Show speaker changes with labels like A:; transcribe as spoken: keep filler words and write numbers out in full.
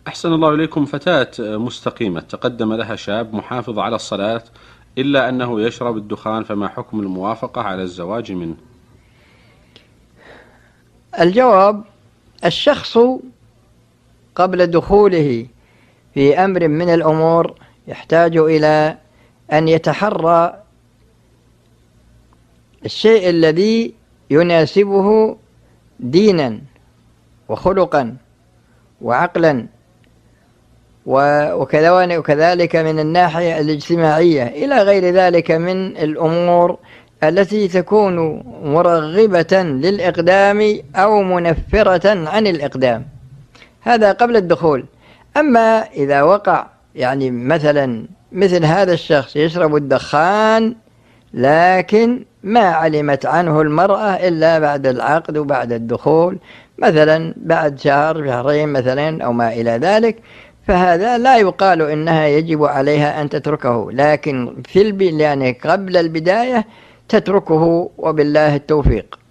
A: أحسن الله إليكم. فتاة مستقيمة تقدم لها شاب محافظ على الصلاة إلا أنه يشرب الدخان، فما حكم الموافقة على الزواج منه؟
B: الجواب: الشخص قبل دخوله في أمر من الأمور يحتاج إلى أن يتحرى الشيء الذي يناسبه دينا وخلقا وعقلا وكذلك من الناحية الاجتماعية إلى غير ذلك من الأمور التي تكون مرغبة للإقدام أو منفرة عن الإقدام. هذا قبل الدخول. أما إذا وقع يعني مثلا مثل هذا الشخص يشرب الدخان لكن ما علمت عنه المرأة إلا بعد العقد وبعد الدخول، مثلا بعد شهر شهرين مثلا أو ما إلى ذلك، فهذا لا يقال إنها يجب عليها أن تتركه، لكن في الب... يعني قبل البداية تتركه، وبالله التوفيق.